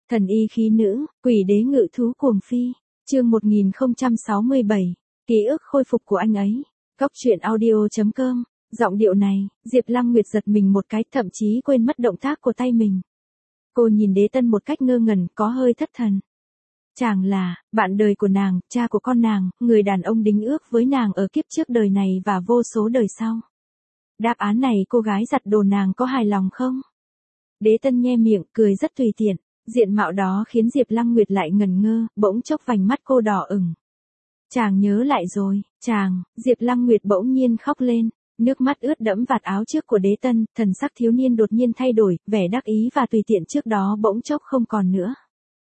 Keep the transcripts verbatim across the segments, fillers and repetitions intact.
Thần y khí nữ, quỷ đế ngự thú cuồng phi. Chương một nghìn không trăm sáu mươi bảy. Ký ức khôi phục của anh ấy. Góc truyện audio.com. Giọng điệu này, Diệp Lăng Nguyệt giật mình một cái, thậm chí quên mất động tác của tay mình. Cô nhìn Đế Tân một cách ngơ ngẩn, có hơi thất thần. Chàng là bạn đời của nàng, cha của con nàng, người đàn ông đính ước với nàng ở kiếp trước đời này và vô số đời sau. Đáp án này cô gái giặt đồ nàng có hài lòng không? Đế Tân nhe miệng, cười rất tùy tiện. Diện mạo đó khiến Diệp Lăng Nguyệt lại ngẩn ngơ, bỗng chốc vành mắt cô đỏ ửng. Chàng nhớ lại rồi, chàng, Diệp Lăng Nguyệt bỗng nhiên khóc lên, nước mắt ướt đẫm vạt áo trước của Đế Tân, thần sắc thiếu niên đột nhiên thay đổi, vẻ đắc ý và tùy tiện trước đó bỗng chốc không còn nữa.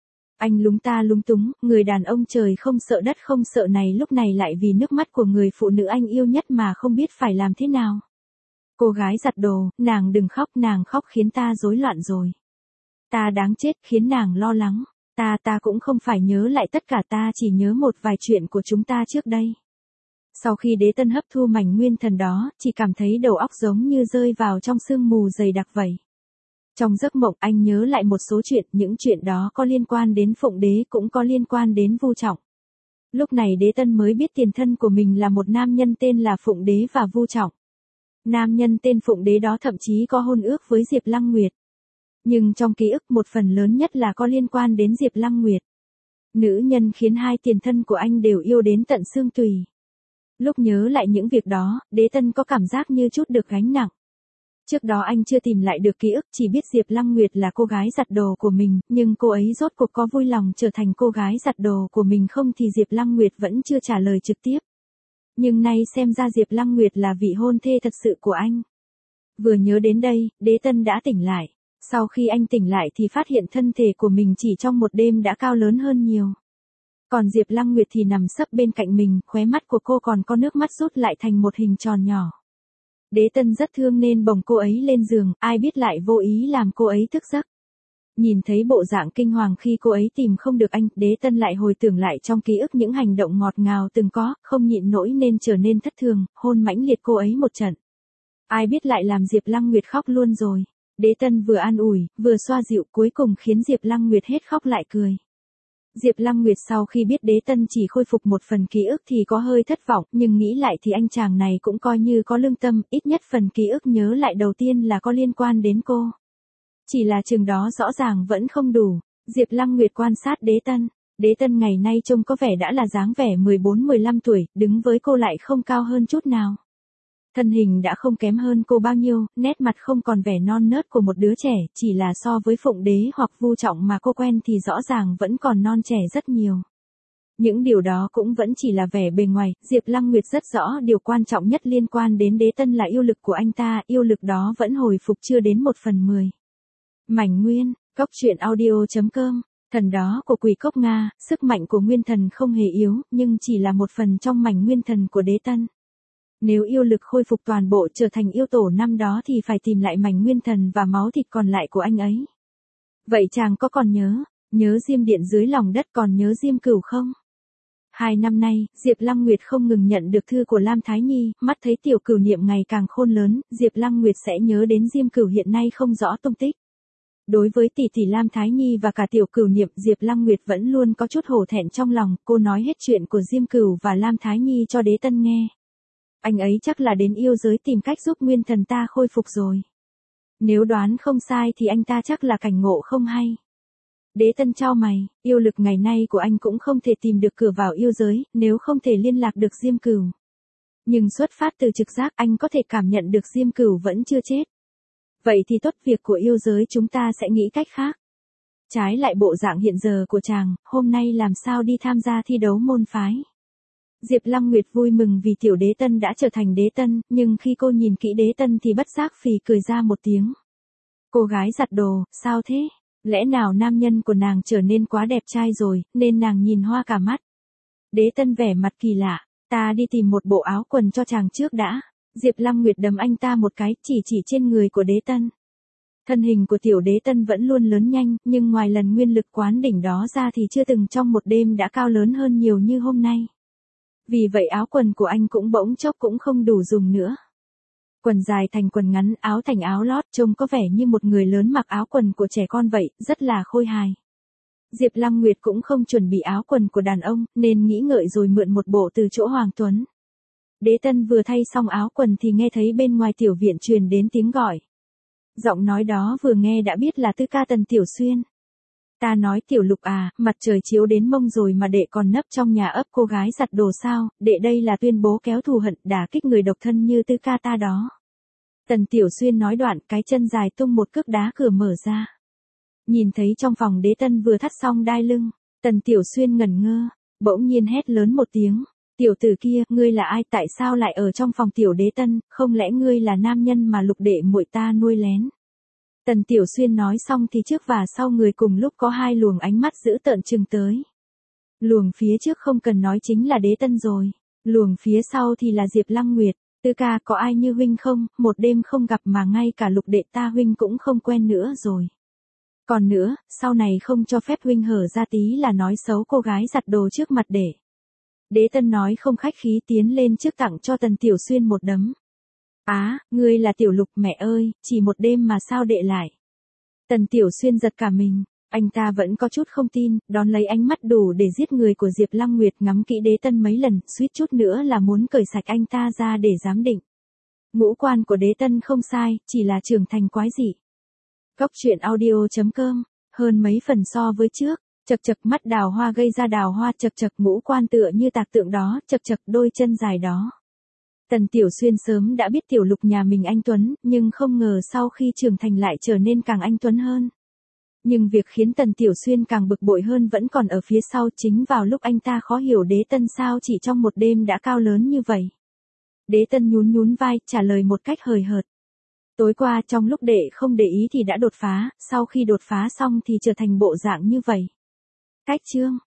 Anh lúng ta lúng túng, người đàn ông trời không sợ đất không sợ này lúc này lại vì nước mắt của người phụ nữ anh yêu nhất mà không biết phải làm thế nào. Cô gái giặt đồ, nàng đừng khóc, nàng khóc khiến ta rối loạn rồi. Ta đáng chết, khiến nàng lo lắng. Ta ta cũng không phải nhớ lại tất cả, ta chỉ nhớ một vài chuyện của chúng ta trước đây. Sau khi Đế Tân hấp thu mảnh nguyên thần đó, chỉ cảm thấy đầu óc giống như rơi vào trong sương mù dày đặc vậy. Trong giấc mộng anh nhớ lại một số chuyện, những chuyện đó có liên quan đến Phụng Đế cũng có liên quan đến Vu Trọng. Lúc này Đế Tân mới biết tiền thân của mình là một nam nhân tên là Phụng Đế và Vu Trọng. Nam nhân tên Phụng Đế đó thậm chí có hôn ước với Diệp Lăng Nguyệt. Nhưng trong ký ức một phần lớn nhất là có liên quan đến Diệp Lăng Nguyệt. Nữ nhân khiến hai tiền thân của anh đều yêu đến tận xương tùy. Lúc nhớ lại những việc đó, Đế Tân có cảm giác như chút được gánh nặng. Trước đó anh chưa tìm lại được ký ức, chỉ biết Diệp Lăng Nguyệt là cô gái giặt đồ của mình, nhưng cô ấy rốt cuộc có vui lòng trở thành cô gái giặt đồ của mình không thì Diệp Lăng Nguyệt vẫn chưa trả lời trực tiếp. Nhưng nay xem ra Diệp Lăng Nguyệt là vị hôn thê thật sự của anh. Vừa nhớ đến đây, Đế Tân đã tỉnh lại. Sau khi anh tỉnh lại thì phát hiện thân thể của mình chỉ trong một đêm đã cao lớn hơn nhiều. Còn Diệp Lăng Nguyệt thì nằm sấp bên cạnh mình, khóe mắt của cô còn có nước mắt rút lại thành một hình tròn nhỏ. Đế Tân rất thương nên bồng cô ấy lên giường, ai biết lại vô ý làm cô ấy thức giấc. Nhìn thấy bộ dạng kinh hoàng khi cô ấy tìm không được anh, Đế Tân lại hồi tưởng lại trong ký ức những hành động ngọt ngào từng có, không nhịn nổi nên trở nên thất thường, hôn mãnh liệt cô ấy một trận. Ai biết lại làm Diệp Lăng Nguyệt khóc luôn rồi. Đế Tân vừa an ủi, vừa xoa dịu cuối cùng khiến Diệp Lăng Nguyệt hết khóc lại cười. Diệp Lăng Nguyệt sau khi biết Đế Tân chỉ khôi phục một phần ký ức thì có hơi thất vọng, nhưng nghĩ lại thì anh chàng này cũng coi như có lương tâm, ít nhất phần ký ức nhớ lại đầu tiên là có liên quan đến cô. Chỉ là chừng đó rõ ràng vẫn không đủ. Diệp Lăng Nguyệt quan sát Đế Tân. Đế Tân ngày nay trông có vẻ đã là dáng vẻ mười bốn mười lăm tuổi, đứng với cô lại không cao hơn chút nào. Thân hình đã không kém hơn cô bao nhiêu, nét mặt không còn vẻ non nớt của một đứa trẻ, chỉ là so với Phụng Đế hoặc Vu Trọng mà cô quen thì rõ ràng vẫn còn non trẻ rất nhiều. Những điều đó cũng vẫn chỉ là vẻ bề ngoài, Diệp Lăng Nguyệt rất rõ điều quan trọng nhất liên quan đến Đế Tân là yêu lực của anh ta, yêu lực đó vẫn hồi phục chưa đến một phần mười. Mảnh nguyên, góc truyện audio.com. Thần đó của Quỷ Cốc Nga, sức mạnh của nguyên thần không hề yếu, nhưng chỉ là một phần trong mảnh nguyên thần của Đế Tân. Nếu yêu lực khôi phục toàn bộ trở thành yêu tổ năm đó thì phải tìm lại mảnh nguyên thần và máu thịt còn lại của anh ấy. Vậy chàng có còn nhớ, nhớ Diêm Điện dưới lòng đất, còn nhớ Diêm Cửu không? Hai năm nay, Diệp Lăng Nguyệt không ngừng nhận được thư của Lam Thái Nhi, mắt thấy tiểu Cửu Niệm ngày càng khôn lớn, Diệp Lăng Nguyệt sẽ nhớ đến Diêm Cửu hiện nay không rõ tung tích. Đối với tỷ tỷ Lam Thái Nhi và cả tiểu Cửu Niệm, Diệp Lăng Nguyệt vẫn luôn có chút hổ thẹn trong lòng, cô nói hết chuyện của Diêm Cửu và Lam Thái Nhi cho Đế Tân nghe. Anh ấy chắc là đến yêu giới tìm cách giúp nguyên thần ta khôi phục rồi. Nếu đoán không sai thì anh ta chắc là cảnh ngộ không hay. Đế Tân chau mày, yêu lực ngày nay của anh cũng không thể tìm được cửa vào yêu giới, nếu không thể liên lạc được Diêm Cửu. Nhưng xuất phát từ trực giác anh có thể cảm nhận được Diêm Cửu vẫn chưa chết. Vậy thì tốt, việc của yêu giới chúng ta sẽ nghĩ cách khác. Trái lại bộ dạng hiện giờ của chàng, hôm nay làm sao đi tham gia thi đấu môn phái. Diệp Lăng Nguyệt vui mừng vì tiểu Đế Tân đã trở thành Đế Tân, nhưng khi cô nhìn kỹ Đế Tân thì bất giác phì cười ra một tiếng. Cô gái giặt đồ, sao thế? Lẽ nào nam nhân của nàng trở nên quá đẹp trai rồi, nên nàng nhìn hoa cả mắt. Đế Tân vẻ mặt kỳ lạ, ta đi tìm một bộ áo quần cho chàng trước đã. Diệp Lăng Nguyệt đấm anh ta một cái, chỉ chỉ trên người của Đế Tân. Thân hình của tiểu Đế Tân vẫn luôn lớn nhanh, nhưng ngoài lần nguyên lực quán đỉnh đó ra thì chưa từng trong một đêm đã cao lớn hơn nhiều như hôm nay. Vì vậy áo quần của anh cũng bỗng chốc cũng không đủ dùng nữa. Quần dài thành quần ngắn, áo thành áo lót, trông có vẻ như một người lớn mặc áo quần của trẻ con vậy, rất là khôi hài. Diệp Lăng Nguyệt cũng không chuẩn bị áo quần của đàn ông, nên nghĩ ngợi rồi mượn một bộ từ chỗ Hoàng Tuấn. Đế Tân vừa thay xong áo quần thì nghe thấy bên ngoài tiểu viện truyền đến tiếng gọi. Giọng nói đó vừa nghe đã biết là Tư ca Tần Tiểu Xuyên. Ta nói Tiểu Lục à, mặt trời chiếu đến mông rồi mà đệ còn nấp trong nhà ấp cô gái giặt đồ sao, đệ đây là tuyên bố kéo thù hận đả kích người độc thân như Tư ca ta đó. Tần Tiểu Xuyên nói đoạn cái chân dài tung một cước đá cửa mở ra. Nhìn thấy trong phòng Đế Tân vừa thắt xong đai lưng, Tần Tiểu Xuyên ngẩn ngơ, bỗng nhiên hét lớn một tiếng. Tiểu tử kia, ngươi là ai, tại sao lại ở trong phòng Tiểu Đế Tân, không lẽ ngươi là nam nhân mà Lục đệ muội ta nuôi lén? Tần Tiểu Xuyên nói xong thì trước và sau người cùng lúc có hai luồng ánh mắt dữ tợn trừng tới. Luồng phía trước không cần nói chính là Đế Tân rồi, luồng phía sau thì là Diệp Lăng Nguyệt. Tư ca có ai như huynh không, một đêm không gặp mà ngay cả Lục đệ ta huynh cũng không quen nữa rồi. Còn nữa, sau này không cho phép huynh hở ra tí là nói xấu cô gái giặt đồ trước mặt để. Đế Tân nói không khách khí tiến lên trước tặng cho Tần Tiểu Xuyên một đấm. Á, ngươi là Tiểu Lục, mẹ ơi, chỉ một đêm mà sao đệ lại. Tần Tiểu Xuyên giật cả mình, anh ta vẫn có chút không tin, đón lấy ánh mắt đủ để giết người của Diệp Lăng Nguyệt ngắm kỹ Đế Tân mấy lần, suýt chút nữa là muốn cởi sạch anh ta ra để giám định. Ngũ quan của Đế Tân không sai, chỉ là trưởng thành quái dị. Góc truyện audio chấm com, hơn mấy phần so với trước. Chật chật mắt đào hoa gây ra đào hoa, chật chật ngũ quan tựa như tạc tượng đó, chật chật đôi chân dài đó. Tần Tiểu Xuyên sớm đã biết Tiểu Lục nhà mình anh tuấn, nhưng không ngờ sau khi trưởng thành lại trở nên càng anh tuấn hơn. Nhưng việc khiến Tần Tiểu Xuyên càng bực bội hơn vẫn còn ở phía sau, chính vào lúc anh ta khó hiểu Đế Tân sao chỉ trong một đêm đã cao lớn như vậy. Đế Tân nhún nhún vai, trả lời một cách hời hợt. Tối qua trong lúc đệ không để ý thì đã đột phá, sau khi đột phá xong thì trở thành bộ dạng như vậy. Cách chương